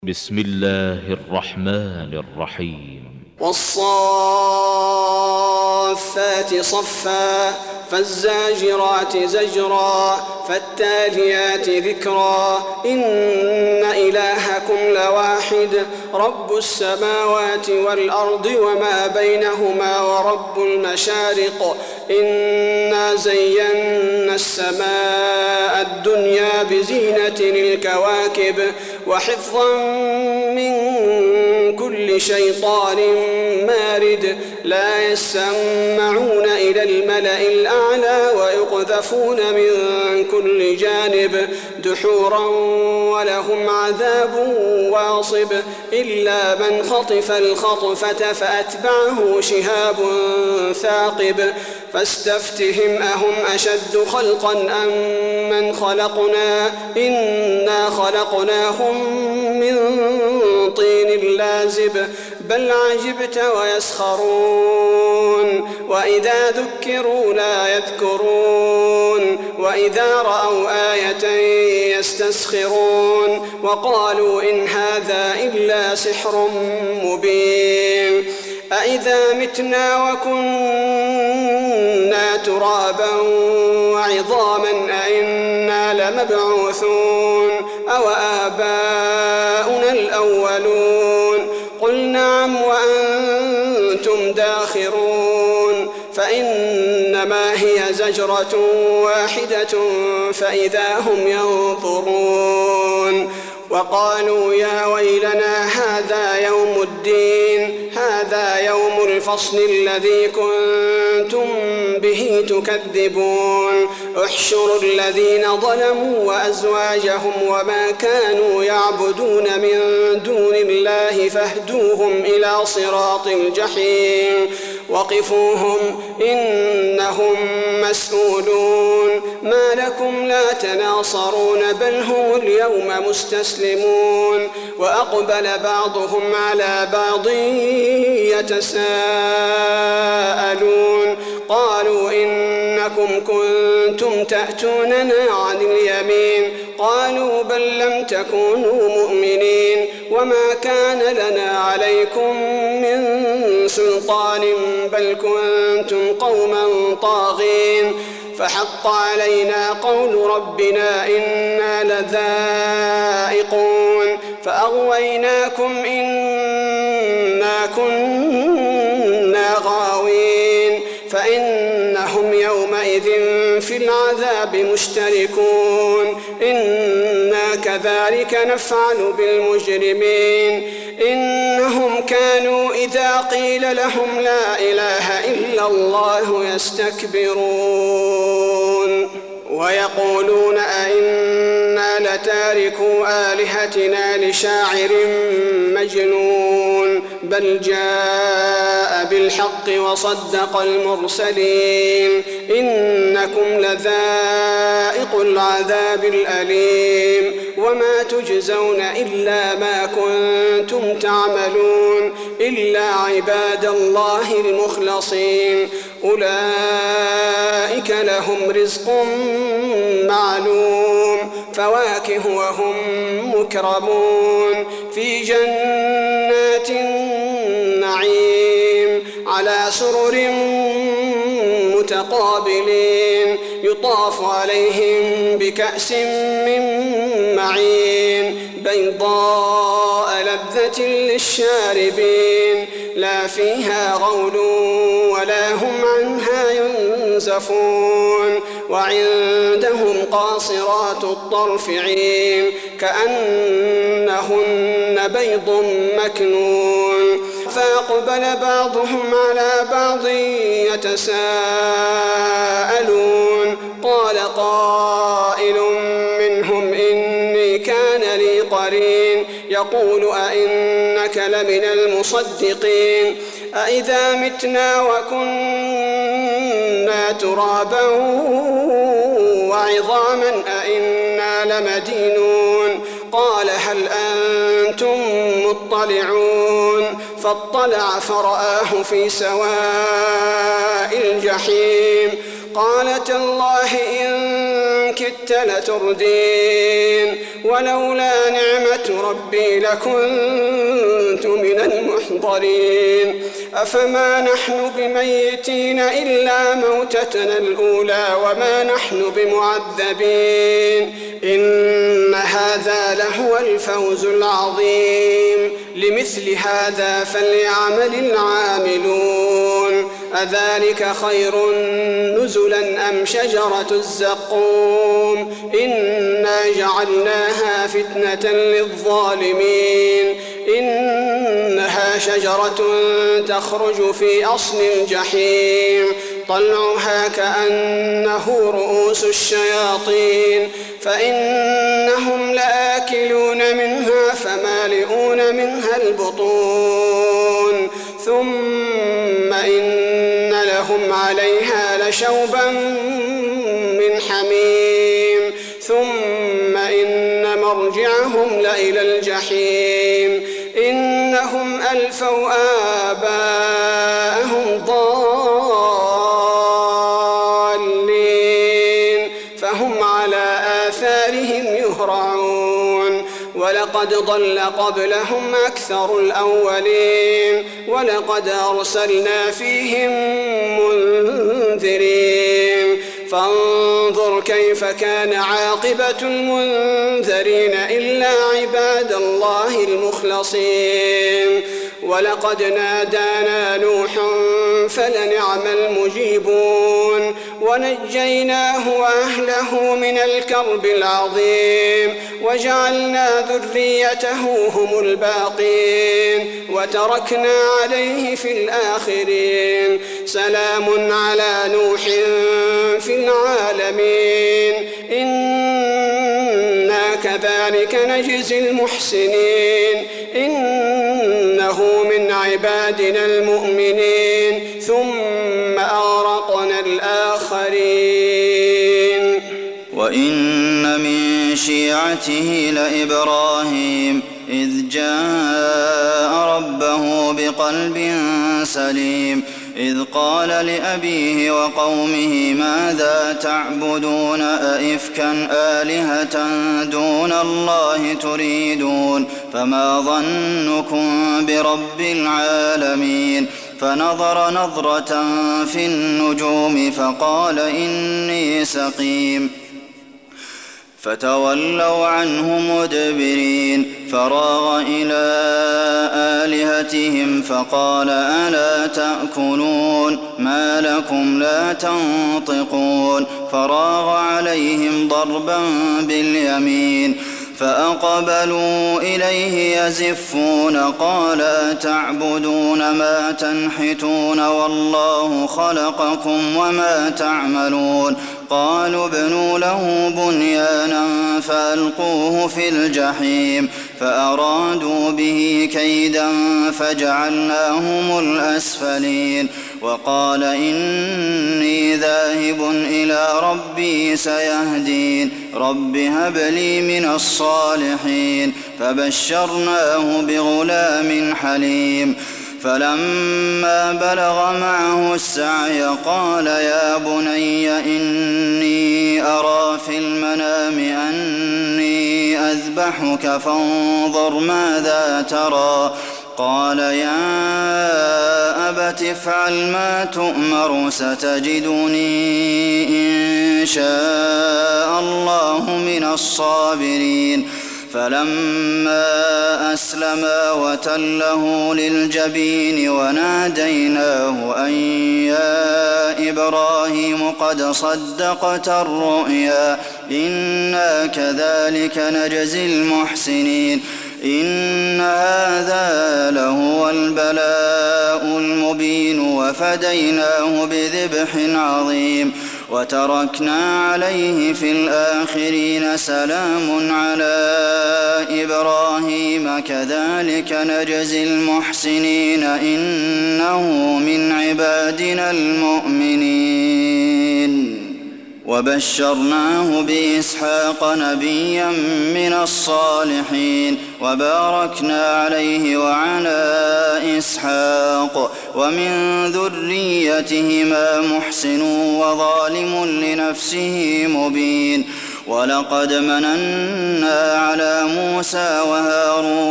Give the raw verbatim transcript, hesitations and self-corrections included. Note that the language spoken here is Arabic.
بسم الله الرحمن الرحيم والصافات صفا فالزاجرات زجرا فالتاليات ذكرا إن إلهكم لواحد رب السماوات والأرض وما بينهما ورب المشارق إنا زينا السماء الدنيا بزينة الكواكب وحفظا من كل شيطان مارد لا يسمعون إلى الملأ الأعلى ويقذفون من كل جانب دحورا ولهم عذاب واصب إلا من خطف الخطفة فأتبعه شهاب ثاقب فاستفتهم أهم أشد خلقا أم من خلقنا إنا خلقناهم من طين لازب بل عجبت ويسخرون وإذا ذكروا لا يذكرون وإذا رأوا آية يستسخرون وقالوا إن هذا إلا سحر مبين أإذا متنا وكنا ترابا وعظاما أإنا لمبعوثون أو آباؤنا الأولون قل نعم وأنتم داخرون فإنما هي زجرة واحدة فإذا هم ينظرون وقالوا يا ويلنا هذا يوم الدين هذا يوم الفصل الذي كنتم به تكذبون احشروا الذين ظلموا وأزواجهم وما كانوا يعبدون من دون الله فاهدوهم إلى صراط الجحيم وقفوهم إنهم مسؤولون ما لكم لا تناصرون بل هم اليوم مستسلمون وأقبل بعضهم على بعض يتساءلون قالوا إنكم كنتم تأتوننا عن اليمين قالوا بل لم تكونوا مؤمنين وما كان لنا عليكم من سلطان بل كنتم قوما طاغين فحق علينا قول ربنا إنا لذائقون فأغويناكم إنا كنا غاوين فإنهم يومئذ في العذاب مشتركون إنا كذلك نفعل بالمجرمين إنهم كانوا إذا قيل لهم لا إله إلا الله يستكبرون ويقولون أئنا لتاركوا آلهتنا لشاعر مجنون بل جاء بالحق وصدق المرسلين إنكم لذائق العذاب الأليم وما تجزون إلا ما كنتم تعملون إلا عباد الله المخلصين أولئك لهم رزق معلوم فواكه وهم مكرمون في جنات النعيم على سرر متقابلين يطاف عليهم بكأس من معين بيضاء لذة للشاربين لا فيها غول ولا هم عنها ينزفون وعندهم قاصرات الطرف عين كأنهن بيض مكنون فأقبل بعضهم على بعض يتساءلون قال قائل منهم إني كان لي قرين يقول أئنك لمن المصدقين أئذا متنا وكنا ترابا وعظاما أئنا لمدينون قال هل أنتم مطلعون فاطلع فرآه في سواء الجحيم قال تالله إن كدت لتردين ولولا نعمة ربي لكنت من المحضرين أفما نحن بميتين إلا موتتنا الأولى وما نحن بمعذبين إن هذا لهو الفوز العظيم لمثل هذا فليعمل العاملون أذلك خير نزلا أم شجرة الزقوم إنا جعلناها فتنة للظالمين إنها شجرة تخرج في أصل الجحيم طلعها كأنه رؤوس الشياطين فإنهم لآكلون منها فمالئون منها البطون ثم إن لهم عليها لشوبا من حميم ثم إن مرجعهم لإلى الجحيم إنهم ألفوا آباءهم ضالين فهم على آثارهم يهرعون ولقد ضل قبلهم أكثر الأولين ولقد أرسلنا فيهم منذرين فانظر كيف كان عاقبة المنذرين إلا عباد الله المخلصين ولقد نادانا نوح فلنعم المجيبون ونجيناه وأهله من الكرب العظيم وجعلنا ذريته هم الباقين وتركنا عليه في الآخرين سلام على نوح في العالمين إنا كذلك نجزي المحسنين إنه من عبادنا المؤمنين ثم أغرقنا الآخرين وإن من شيعته لإبراهيم إذ جاء ربه بقلب سليم إذ قال لأبيه وقومه ماذا تعبدون أئفكا آلهة دون الله تريدون فما ظنكم برب العالمين فنظر نظرة في النجوم فقال إني سقيم فتولوا عنه مدبرين فراغ إلى آلهتهم فقال ألا تأكلون ما لكم لا تنطقون فراغ عليهم ضربا باليمين فأقبلوا إليه يزفون قال أتعبدون ما تنحتون والله خلقكم وما تعملون قالوا ابنوا له بنيانا فألقوه في الجحيم فأرادوا به كيدا فجعلناهم الأسفلين وقال إني ذاهب إلى ربي سيهدين رب هب لي من الصالحين فبشرناه بغلام حليم فلما بلغ معه السعي قال يا بني إني أرى في المنام أني أذبحك فانظر ماذا ترى قال يا أبت افعل ما تؤمر ستجدني إن شاء الله من الصابرين فلما أسلما وتله للجبين وناديناه أن يا إبراهيم قد صدقت الرؤيا إنا كذلك نجزي المحسنين إن هذا لهو البلاء المبين وفديناه بذبح عظيم وتركنا عليه في الآخرين سلام على إبراهيم كذلك نجزي المحسنين إنه من عبادنا المؤمنين وبشرناه بإسحاق نبيا من الصالحين وباركنا عليه وعلى إسحاق ومن ذريتهما محسن وظالم لنفسه مبين ولقد مننا على موسى وهارون